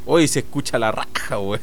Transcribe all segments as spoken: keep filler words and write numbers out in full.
Hoy se escucha la raja, güey.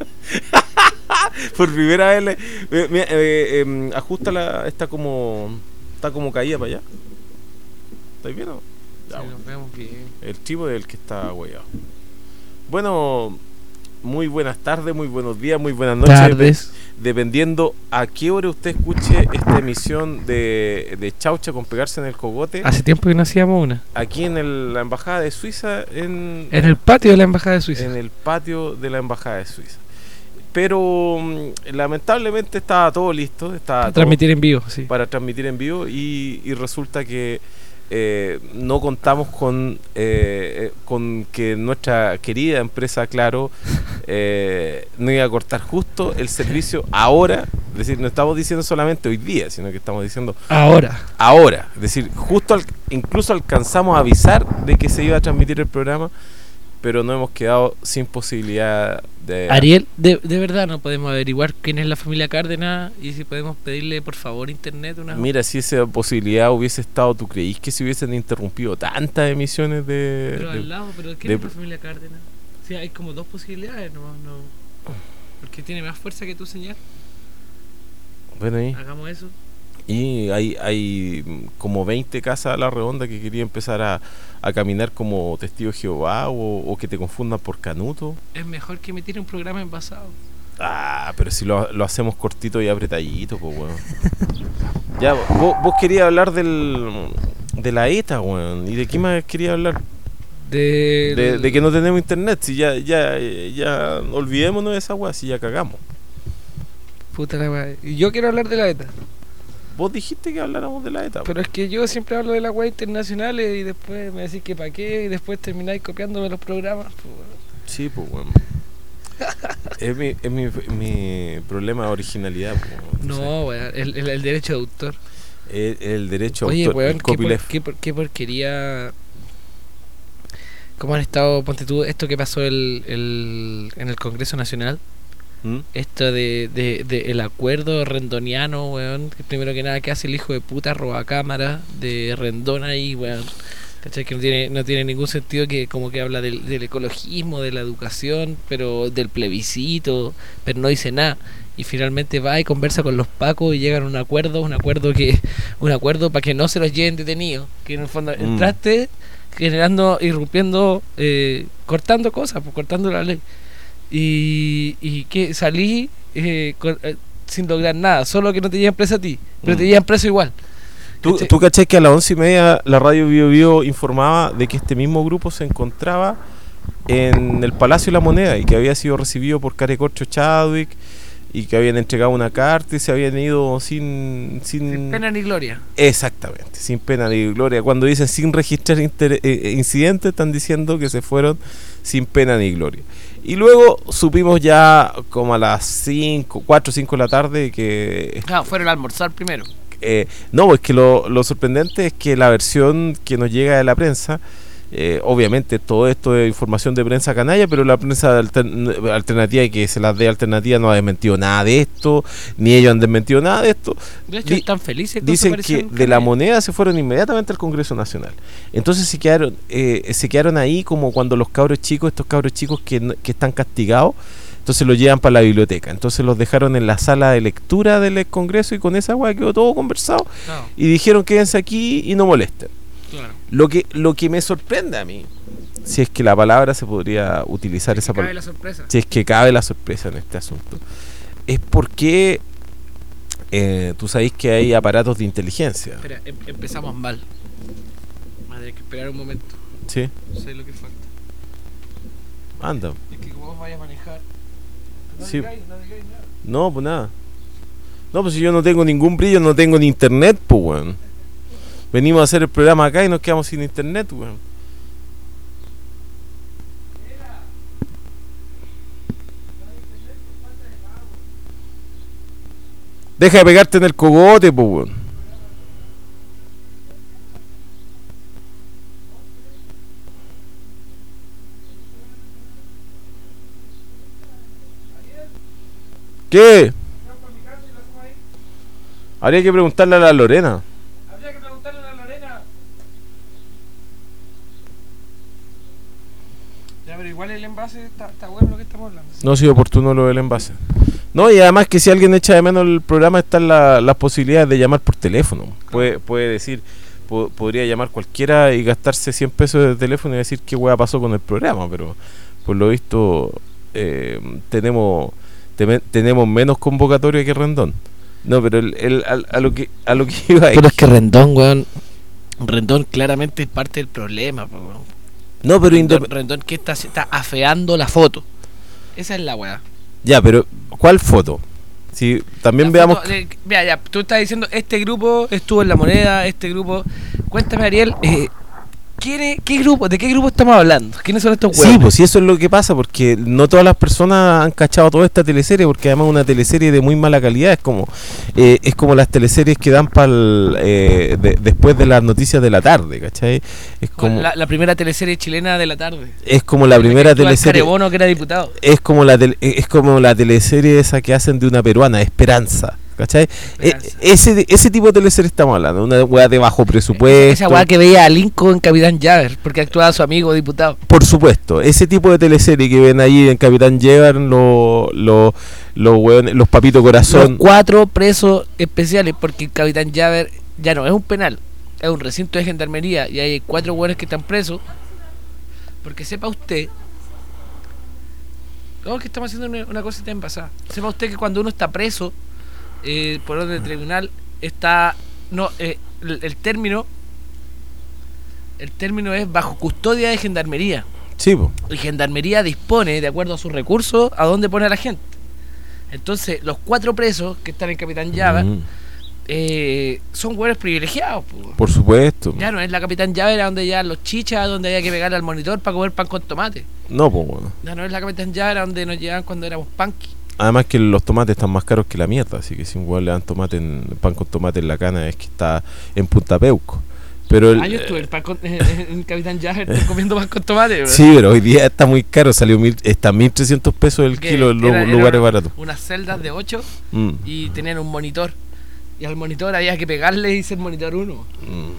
Por primera vez le, eh, mira, eh, eh, ajusta la, está como está como caída para allá. ¿Estáis bien o no? Ya, Sí, bueno. nos vemos bien. El tipo es el que está hueado. Bueno, muy buenas tardes, muy buenos días, muy buenas noches. Tardes. Dependiendo a qué hora usted escuche esta emisión de, de Chaucha con pegarse en el cogote. Hace tiempo que no hacíamos una. Aquí en el, la embajada de Suiza, en, En el patio de la embajada de Suiza. en el patio de la embajada de Suiza. Pero mm, lamentablemente estaba todo listo, estaba Para todo transmitir en vivo, sí. para transmitir en vivo y, y resulta que eh, no contamos con eh, con que nuestra querida empresa Claro eh, no iba a cortar justo el servicio ahora. Es decir, no estamos diciendo solamente hoy día, sino que estamos diciendo Ahora. ahora. Es decir, justo al, incluso alcanzamos a avisar de que se iba a transmitir el programa, pero no hemos quedado sin posibilidad de... Ariel, de, de verdad no podemos averiguar quién es la familia Cárdenas y si podemos pedirle por favor internet una... Mira, si esa posibilidad hubiese estado, ¿tú creís que se hubiesen interrumpido tantas emisiones de... Pero de- al lado, pero ¿quién de- es la familia Cárdenas? Sí, hay como dos posibilidades, no, no. Porque tiene más fuerza que tu señal. Bueno, ahí. Hagamos eso. Y hay, hay como veinte casas a la redonda que quería empezar a, a caminar como testigo de Jehová o, o que te confundan por Canuto. Es mejor que emitir un programa envasado. Ah, pero si lo, lo hacemos cortito y apretadito, pues, weón. Ya, vos, vos querías hablar del, de la ETA, weón. ¿Y de qué más querías hablar? De, De, de que no tenemos internet. Si ya, ya, ya olvidémonos de esa weá, si ya cagamos. Puta la weá. Y yo quiero hablar de la ETA. Vos dijiste que habláramos de la ETA. Pero es que yo siempre hablo de las weas internacionales y después me decís que pa' qué y después termináis copiándome los programas. Pues, weón. Sí, pues, weón. Es mi, es mi, mi problema de originalidad, pues, weón. No, weón, el, el, el derecho de autor. El, el derecho Oye, autor, weón, el ¿qué, por- copyleft. qué, por- qué porquería. ¿Cómo han estado, ponte tú, esto que pasó el, el, en el Congreso Nacional? ¿Mm? Esto de, de, de el acuerdo rendoniano, weón. Que primero que nada, que hace el hijo de puta roba cámara de Rendón ahí, weón. ¿Cachai? Que no tiene, no tiene ningún sentido, que como que habla del, del ecologismo, de la educación, pero del plebiscito, pero no dice nada. Y finalmente va y conversa con los pacos y llegan a un acuerdo, un acuerdo que, un acuerdo para que no se los lleven detenidos. Que en el fondo Mm. entraste generando, irrumpiendo, eh, cortando cosas, pues cortando la ley. Y, y que salí eh, con- eh, sin lograr nada, solo que no te llevan preso a ti, pero Mm. te llevan preso igual. ¿Tú, ¿Cachai? ¿Tú cachai que a las once y media la radio Bio Bio informaba de que este mismo grupo se encontraba en el Palacio de la Moneda y que había sido recibido por Carecorcho Chadwick y que habían entregado una carta y se habían ido sin... sin... Sin pena ni gloria. Exactamente, sin pena ni gloria. Cuando dicen sin registrar inter- eh, incidentes, están diciendo que se fueron sin pena ni gloria. Y luego supimos ya como a las cinco, cuatro o cinco de la tarde que... Ah, fueron a almorzar primero. Eh, no, es que lo, lo sorprendente es que la versión que nos llega de la prensa, eh, obviamente todo esto es información de prensa canalla, pero la prensa alter- alternativa y que se las dé alternativa no ha desmentido nada de esto, ni ellos han desmentido nada de esto. De hecho, Di- están felices con Dicen su que aparición de la canalla. Moneda se fueron inmediatamente al Congreso Nacional. Entonces se quedaron, eh, se quedaron ahí como cuando los cabros chicos, estos cabros chicos que, no- que están castigados, entonces los llevan para la biblioteca. Entonces los dejaron en la sala de lectura del Congreso y con esa weá quedó todo conversado. No, Y dijeron quédense aquí y no molesten. claro. Lo que, lo que me sorprende a mí, si es que la palabra se podría utilizar esa Cabe palabra, la sorpresa. si es que cabe la sorpresa en este asunto, es porque eh, tú sabéis que hay aparatos de inteligencia. Espera, em- empezamos mal. Madre, hay que esperar un momento. Sí, No sé lo que falta. anda. Es que como vos vayas a manejar. No Sí. digáis, no digáis nada. No, pues nada. No, pues si yo no tengo ningún brillo, no tengo ni internet, pues weón. Venimos a hacer el programa acá y nos quedamos sin internet, weón. Deja de pegarte en el cogote, pues weón. ¿Qué? Habría que preguntarle a la Lorena. Habría que preguntarle a la Lorena. Ya, pero igual el envase está, está bueno lo que estamos hablando. ¿Sí? No, sí, oportuno lo del envase. No, y además que si alguien echa de menos el programa, están la, las posibilidades de llamar por teléfono. Claro. Puede, puede decir, po, podría llamar cualquiera y gastarse cien pesos de teléfono y decir qué hueá pasó con el programa, pero por lo visto eh, tenemos te, tenemos menos convocatoria que Rendón. No, pero el, el, a, a lo que a lo que iba a Pero es que Rendón, weón, Rendón claramente es parte del problema, weón. No, pero Rendón, Rendón que está, está afeando la foto. Esa es la weá. Ya, pero ¿cuál foto? Si también la veamos. Foto, eh, mira, ya, tú estás diciendo este grupo estuvo en La Moneda, este grupo. Cuéntame, Ariel, eh, ¿quién es, qué grupo, ¿de qué grupo estamos hablando? ¿Quiénes son estos huevos? Sí, pues sí, eso es lo que pasa, porque no todas las personas han cachado toda esta teleserie, porque además es una teleserie de muy mala calidad, es como eh, es como las teleseries que dan para eh, de, después de las noticias de la tarde, ¿cachai? Es como la, la primera teleserie chilena de la tarde. Es como la primera teleserie. Carebono, que era diputado. Es como la tele, es como la teleserie esa que hacen de una peruana, Esperanza. ¿Cachai? E, ese, ese tipo de teleserie estamos hablando, una weá de bajo presupuesto. Esa weá que veía a Lincoln en Capitán Javer, porque actuaba su amigo diputado. Por supuesto, ese tipo de teleserie que ven ahí en Capitán Javer, los lo, lo weones, los papitos corazón. Los cuatro presos especiales, porque Capitán Javer ya no es un penal, es un recinto de gendarmería y hay cuatro weones que están presos. Porque sepa usted, oh, que estamos haciendo una, una cosita en pasada. Sepa usted que cuando uno está preso, Eh, por orden del tribunal está no eh, el, el término el término es bajo custodia de gendarmería. Sí, po. Y gendarmería dispone de acuerdo a sus recursos a dónde pone a la gente. Entonces los cuatro presos que están en Capitán Javer mm. eh, son hueones privilegiados, po. Por supuesto. Ya no es la Capitán Javer donde ya los chichas, donde había que pegarle al monitor para comer pan con tomate. No, pues bueno. Ya no es la Capitán Javer donde nos llevaban cuando éramos punky. Además que los tomates están más caros que la mierda, así que si un hueón le dan tomate en, pan con tomate en la cana es que está en Punta Peuco. Pero el, ah, yo estuve el pan con, en, en Capitán Javer comiendo pan con tomate, ¿verdad? Sí, pero hoy día está muy caro, salió mil, está mil trescientos pesos el kilo en los lugares baratos. Unas celdas de ocho mm. y tenían un monitor. Y al monitor había que pegarle y ser monitor uno. Mm.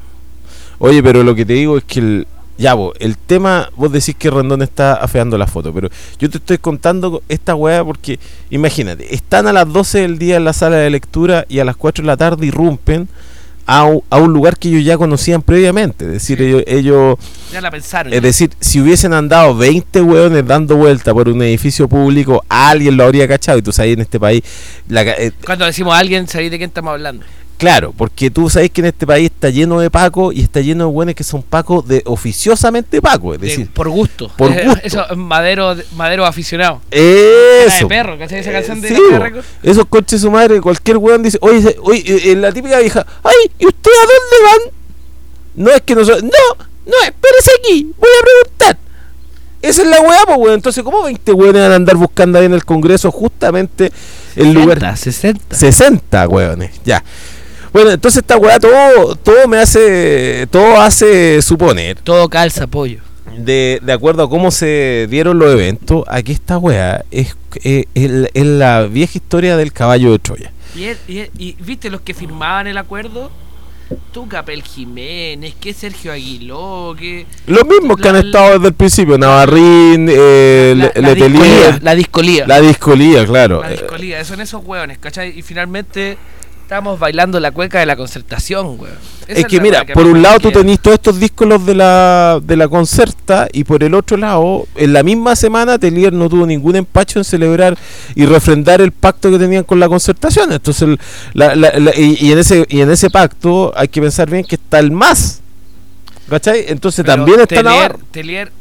Oye, pero lo que te digo es que el Ya, vos, el tema, vos decís que Rendón está afeando la foto, pero yo te estoy contando esta weá porque, imagínate, están a las doce del día en la sala de lectura y a las cuatro de la tarde irrumpen a, a un lugar que ellos ya conocían previamente. Es decir, sí. ellos, ellos... Ya la pensaron. Es ya. decir, si hubiesen andado veinte weones dando vuelta por un edificio público, alguien lo habría cachado. Y tú sabes, en este país... La, eh, Cuando decimos a alguien, sabéis de quién estamos hablando. Claro, porque tú sabes que en este país está lleno de pacos y está lleno de buenos que son pacos de oficiosamente pacos, es decir, de, por gusto. Por eh, gusto. Eso, madero, madero aficionado. Eso. De perro, ¿cachai? Esa canción eh, de sí, la Record. Esos coches su madre, cualquier weón dice, oye, oye, eh, la típica vieja, ay, ¿y usted a dónde van? No es que nosotros, no, no, espérese aquí, voy a preguntar. Esa es la weá, pues weón. Entonces, ¿cómo veinte weones van a andar buscando ahí en el Congreso justamente el lugar? sesenta. sesenta weones, ya. Bueno, entonces esta weá todo, todo me hace, todo hace suponer. Todo calza, pollo. De, de acuerdo a cómo se dieron los eventos, aquí esta weá es, es, es, es la vieja historia del caballo de Troya. Y, él, y, él, y viste los que firmaban el acuerdo, tú Capel Jiménez, que Sergio Aguiló, que... Los mismos la, que han estado desde el principio, Navarrín, eh, la, la, Letelier, la discolía. La discolía, claro. La discolía, son esos hueones, ¿cachai? Y finalmente... Estamos bailando la cueca de la Concertación, weón. Es que mira, que por un lado tú tenés todos estos discos los de la de la Concerta y por el otro lado, en la misma semana Telier no tuvo ningún empacho en celebrar y refrendar el pacto que tenían con la Concertación. Entonces, la, la, la, y, y en ese y en ese pacto hay que pensar bien que está el M A S, ¿cachai? Entonces pero también está Navarro. Telier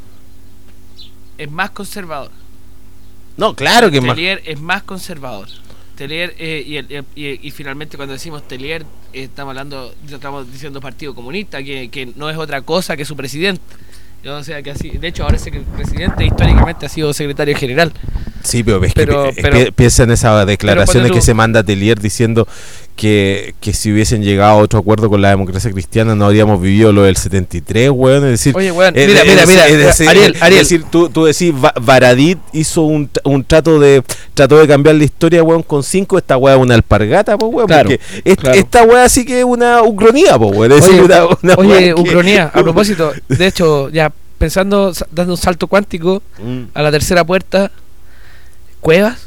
es más conservador. No, claro que es más. Telier es más conservador. Telier, eh, y, el, y, y finalmente cuando decimos Telier, eh, estamos hablando, estamos diciendo Partido Comunista, que, que no es otra cosa que su presidente. O sea que así, de hecho ahora el presidente históricamente ha sido secretario general. Sí, pero ves pero, que pero, piensa en esas declaraciones que se manda Telier diciendo que, que si hubiesen llegado a otro acuerdo con la democracia cristiana no habríamos vivido lo del setenta y tres, weón. Es decir, oye, weón, eh, mira, eh, mira, es, mira, es decir, Ariel, Ariel. Es decir, tú, tú decís, Baradit hizo un, un trato de trató de cambiar la historia, weón, con cinco, esta weá es una alpargata, po, weón, claro, porque es, claro. esta weá sí que es una ucronía, po, weón. Es oye, decir, una, una oye que, ucronía, a propósito, de hecho, ya pensando, sa- dando un salto cuántico Mm. a la tercera puerta, Cuevas.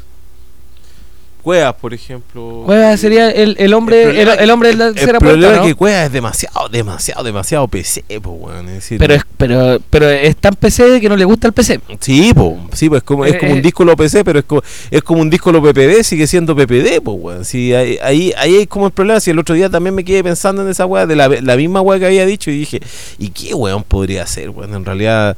Cuevas, por ejemplo. Cuevas sería el, el hombre El el, problema- el hombre de la El tercera problema puerta, es ¿no? que Cuevas es demasiado, demasiado, demasiado P C, po, weón. Es decir, Pero es, pero, pero es tan P C que no le gusta el P C. sí, po, sí, pues es como, es Eh, como eh. un disco lo P C, pero es como, es como un disco lo P P D, sigue siendo P P D, pues, weón. Sí, ahí, ahí, ahí hay como el problema. Si el otro día también me quedé pensando en esa weá, de la, la misma weá que había dicho, y dije, ¿y qué weón podría ser, weón? En realidad,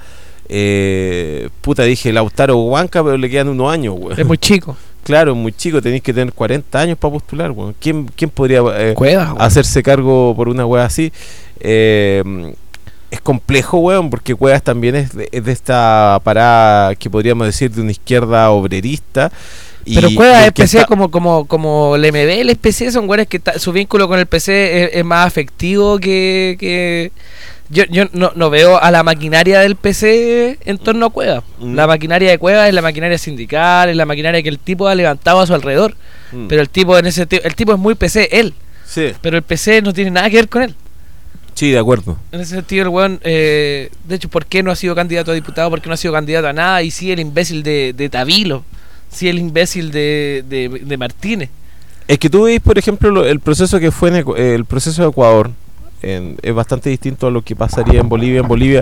eh, puta, dije Lautaro Huanca, pero le quedan unos años, weón. Es muy chico. Claro, muy chico, tenéis que tener cuarenta años para postular, weón. ¿Quién, quién podría eh, Cuevas, weón. hacerse cargo por una weá así? Eh, es complejo, weón, porque Cuevas también es de, es de esta parada que podríamos decir de una izquierda obrerista. Y, Pero y Cuevas el es que P C está- como, como, como el M B, el P C son güeyes que ta- su vínculo con el P C es, es más afectivo que... que yo yo no, no veo a la maquinaria del P C en torno a Cuevas. Mm. La maquinaria de Cuevas es la maquinaria sindical, es la maquinaria que el tipo ha levantado a su alrededor. Mm. Pero el tipo en ese ti- el tipo es muy P C, él. Sí, Pero el P C no tiene nada que ver con él. sí, de acuerdo. En ese sentido, el weón, eh, de hecho, ¿por qué no ha sido candidato a diputado? ¿Por qué no ha sido candidato a nada? Y sí el imbécil de, de Tavilo, sí el imbécil de, de, de Martínez. Es que tú veis, por ejemplo, lo- el proceso que fue en Ecu- eh, el proceso de Ecuador, en- es bastante distinto a lo que pasaría en Bolivia. En Bolivia,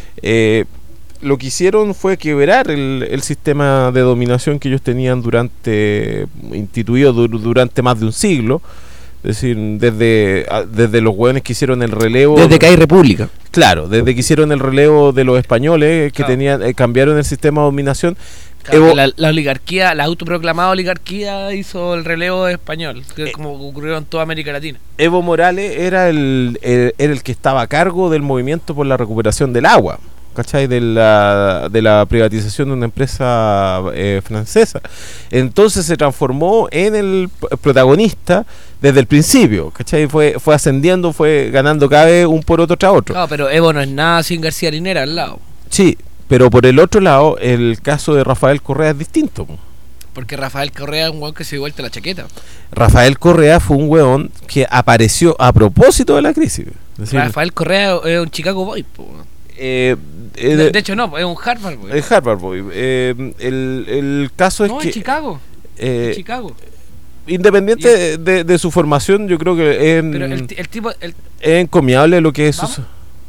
eh, lo que hicieron fue quebrar el, el sistema de dominación que ellos tenían durante, instituido dur- durante más de un siglo. Es decir, desde, a- desde los hueones que hicieron el relevo. Desde que hay república. Claro, desde que hicieron el relevo de los españoles, que Claro. tenían, eh, cambiaron el sistema de dominación. Claro, Evo- que la, la oligarquía, la autoproclamada oligarquía hizo el relevo español, que es Eh. como ocurrió en toda América Latina. Evo Morales era el, el- era el que estaba a cargo del movimiento por la recuperación del agua, ¿cachai? De la, de la privatización de una empresa eh, francesa. Entonces se transformó en el p- protagonista desde el principio, ¿cachai? Fue, fue ascendiendo, fue ganando cada vez un por otro tras otro. Claro, pero Evo no es nada sin García Linera al lado. Sí, pero por el otro lado, el caso de Rafael Correa es distinto. po. Porque Rafael Correa es un weón que se dio vuelta la chaqueta. Rafael Correa fue un weón que apareció a propósito de la crisis. Es decir, Rafael Correa es un Chicago Boy, po, weón. eh, eh, de, de hecho no, es un Harvard Boy. el Harvard Boy. Eh, el, el caso es no, que en Chicago. eh, en Chicago. independiente de, de- de su formación, yo creo que es, Pero el, ti- el tipo el, es encomiable lo que es ¿Vamos? su-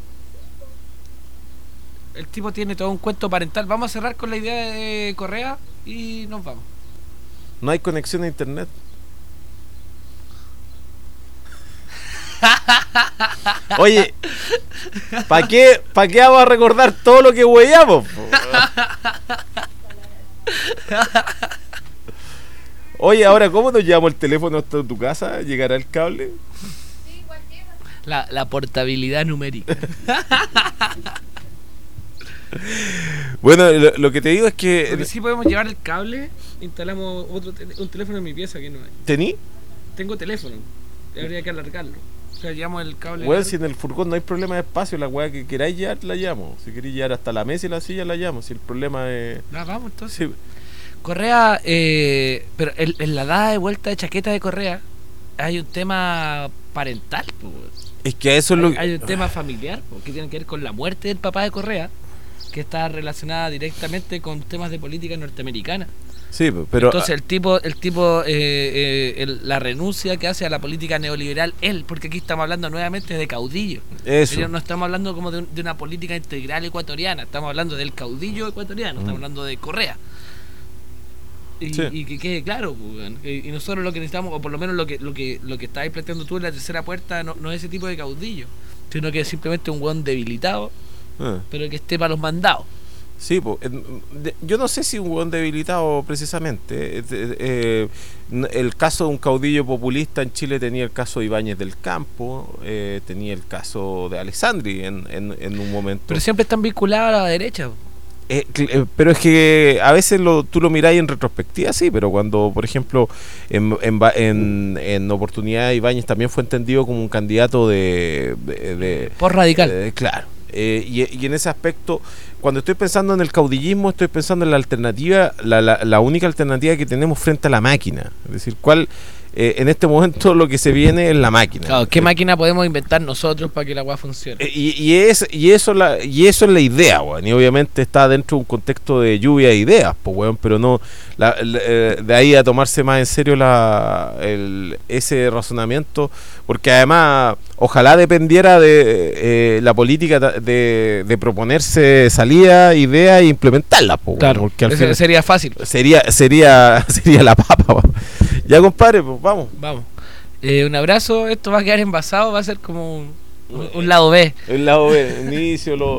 el tipo tiene todo un cuento parental. Vamos a cerrar con la idea de Correa y nos vamos. no hay conexión a internet. Oye, ¿para qué, ¿para qué vamos a recordar todo lo que huellamos? po? Oye, ahora, ¿cómo nos llevamos el teléfono hasta tu casa? ¿Llegará el cable? La, la portabilidad numérica. Bueno, lo, lo que te digo es que... Porque sí podemos llevar el cable, instalamos otro tele- un teléfono en mi pieza que no hay. ¿Tení? Tengo teléfono, habría que alargarlo. O sea, llevamos el cable. Bueno, largo. si en el furgón no hay problema de espacio, la weá que queráis llevar, la llamo. Si queréis llevar hasta la mesa y la silla, la llamo. Si el problema es... Ah, vamos entonces. Sí. Correa, eh, pero en, en la dada de vuelta de chaqueta de Correa hay un tema parental, po, weón. Es que eso es lo hay, que... hay un tema familiar po, que tiene que ver con la muerte del papá de Correa, que está relacionada directamente con temas de política norteamericana. Sí, pero... Entonces el tipo, el tipo, eh, eh, el- la renuncia que hace a la política neoliberal, él, porque aquí estamos hablando nuevamente de caudillo. Eso. Pero no estamos hablando como de, un- de una política integral ecuatoriana, estamos hablando del caudillo ecuatoriano, Mm. estamos hablando de Correa. Y, Sí. y que quede claro, pues, weón. y, y nosotros lo que necesitamos, o por lo menos lo que lo que lo que estáis planteando tú en la tercera puerta, no, no es ese tipo de caudillo, sino que es simplemente un weón debilitado, Ah. pero que esté para los mandados. Sí, po, en- de- yo no sé si un hueón debilitado precisamente. eh, eh, eh, n- el caso de un caudillo populista en Chile tenía el caso de Ibáñez del Campo, eh, tenía el caso de Alessandri en, en, en un momento. Pero siempre están vinculados a la derecha. po. Eh, cl- eh, pero es que a veces lo, tú lo miráis en retrospectiva, sí, pero cuando, por ejemplo, en, en, va- en, en oportunidad Ibáñez también fue entendido como un candidato de... de- de- Por radical. eh, claro. Eh, y, y en ese aspecto, cuando estoy pensando en el caudillismo, estoy pensando en la alternativa, la, la, la única alternativa que tenemos frente a la máquina. Es decir, ¿cuál, eh, en este momento lo que se viene es la máquina. Claro, ¿qué Eh, máquina podemos inventar nosotros para que la weá funcione? Eh, Y, y, es, y, eso la, y eso es la idea, weón. Y obviamente está dentro de un contexto de lluvia de ideas, pues, weón. Pero no, la, la, eh, de ahí a tomarse más en serio la, el, ese razonamiento, porque además, ojalá dependiera de eh, la política de, de proponerse salida, idea e implementarla, pues, weón, Claro, porque al ese final sería fácil. sería, sería, sería la papa, weón. Ya, compadre, pues vamos. Vamos. Eh, un abrazo, esto va a quedar envasado, va a ser como un, un- un lado B. El lado B, inicio, lo,